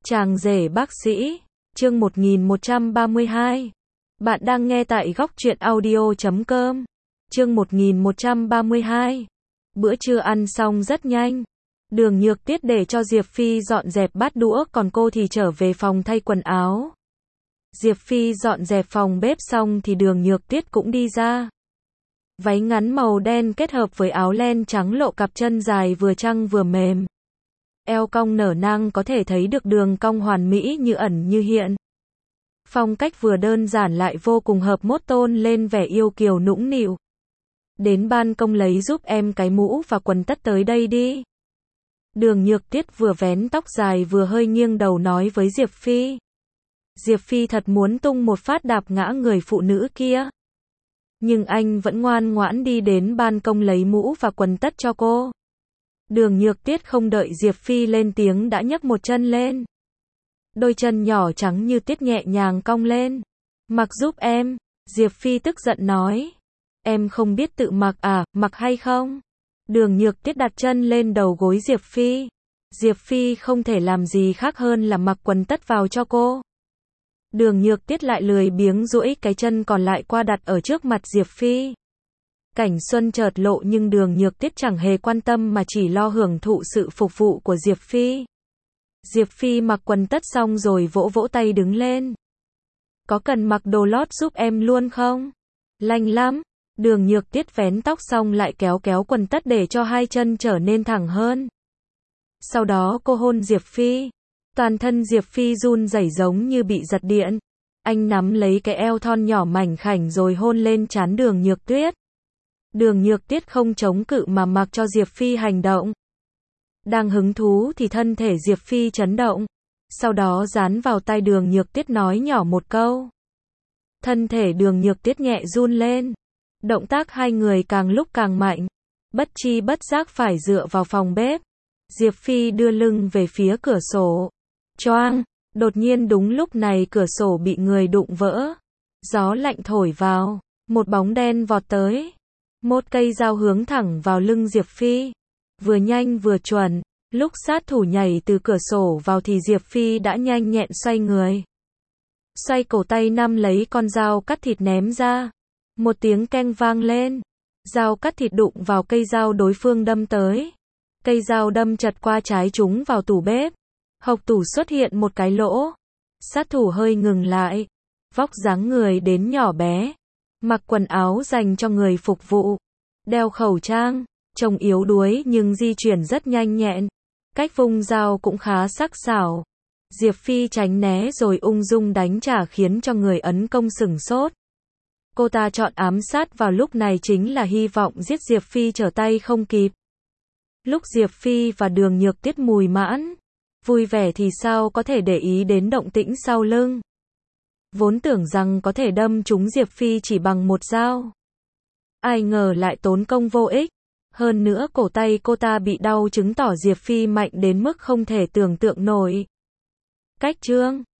Chàng rể bác sĩ, chương 1132. Bạn đang nghe tại góc truyện audio.com. Chương 1132. Bữa trưa ăn xong rất nhanh. Đường Nhược Tiết để cho Diệp Phi dọn dẹp bát đũa, còn cô thì trở về phòng thay quần áo. Diệp Phi dọn dẹp phòng bếp xong thì Đường Nhược Tiết cũng đi ra. Váy ngắn màu đen kết hợp với áo len trắng lộ cặp chân dài vừa căng vừa mềm. Eo cong nở nang, có thể thấy được đường cong hoàn mỹ như ẩn như hiện. Phong cách vừa đơn giản lại vô cùng hợp mốt, tôn lên vẻ yêu kiều nũng nịu. Đến ban công lấy giúp em cái mũ và quần tất tới đây đi. Đường Nhược Tiết vừa vén tóc dài vừa hơi nghiêng đầu nói với Diệp Phi. Diệp Phi thật muốn tung một phát đạp ngã người phụ nữ kia. Nhưng anh vẫn ngoan ngoãn đi đến ban công lấy mũ và quần tất cho cô. Đường Nhược Tiết không đợi Diệp Phi lên tiếng đã nhấc một chân lên. Đôi chân nhỏ trắng như tuyết nhẹ nhàng cong lên. Mặc giúp em, Diệp Phi tức giận nói. Em không biết tự mặc à, mặc hay không? Đường Nhược Tiết đặt chân lên đầu gối Diệp Phi. Diệp Phi không thể làm gì khác hơn là mặc quần tất vào cho cô. Đường Nhược Tiết lại lười biếng duỗi cái chân còn lại qua đặt ở trước mặt Diệp Phi. Cảnh xuân chợt lộ nhưng Đường Nhược Tiết chẳng hề quan tâm mà chỉ lo hưởng thụ sự phục vụ của Diệp Phi. Diệp Phi mặc quần tất xong rồi vỗ vỗ tay đứng lên. Có cần mặc đồ lót giúp em luôn không? Lành lắm. Đường Nhược Tiết vén tóc xong lại kéo kéo quần tất để cho hai chân trở nên thẳng hơn. Sau đó cô hôn Diệp Phi. Toàn thân Diệp Phi run rẩy giống như bị giật điện. Anh nắm lấy cái eo thon nhỏ mảnh khảnh rồi hôn lên trán Đường Nhược Tiết. Đường Nhược Tiết không chống cự mà mặc cho Diệp Phi hành động. Đang hứng thú thì thân thể Diệp Phi chấn động. Sau đó dán vào tai Đường Nhược Tiết nói nhỏ một câu. Thân thể Đường Nhược Tiết nhẹ run lên. Động tác hai người càng lúc càng mạnh. Bất chi bất giác phải dựa vào phòng bếp. Diệp Phi đưa lưng về phía cửa sổ. Choang! Đột nhiên đúng lúc này cửa sổ bị người đụng vỡ. Gió lạnh thổi vào. Một bóng đen vọt tới. Một cây dao hướng thẳng vào lưng Diệp Phi. Vừa nhanh vừa chuẩn. Lúc sát thủ nhảy từ cửa sổ vào thì Diệp Phi đã nhanh nhẹn xoay người. Xoay cổ tay nắm lấy con dao cắt thịt ném ra. Một tiếng keng vang lên. Dao cắt thịt đụng vào cây dao đối phương đâm tới. Cây dao đâm chật qua trái trúng vào tủ bếp. Hộc tủ xuất hiện một cái lỗ. Sát thủ hơi ngừng lại. Vóc dáng người đến nhỏ bé. Mặc quần áo dành cho người phục vụ. Đeo khẩu trang. Trông yếu đuối nhưng di chuyển rất nhanh nhẹn. Cách vung dao cũng khá sắc sảo. Diệp Phi tránh né rồi ung dung đánh trả khiến cho người ấn công sửng sốt. Cô ta chọn ám sát vào lúc này chính là hy vọng giết Diệp Phi trở tay không kịp. Lúc Diệp Phi và Đường Nhược Tiết mùi mãn, vui vẻ thì sao có thể để ý đến động tĩnh sau lưng. Vốn tưởng rằng có thể đâm trúng Diệp Phi chỉ bằng một dao. Ai ngờ lại tốn công vô ích. Hơn nữa cổ tay cô ta bị đau chứng tỏ Diệp Phi mạnh đến mức không thể tưởng tượng nổi. Cách chương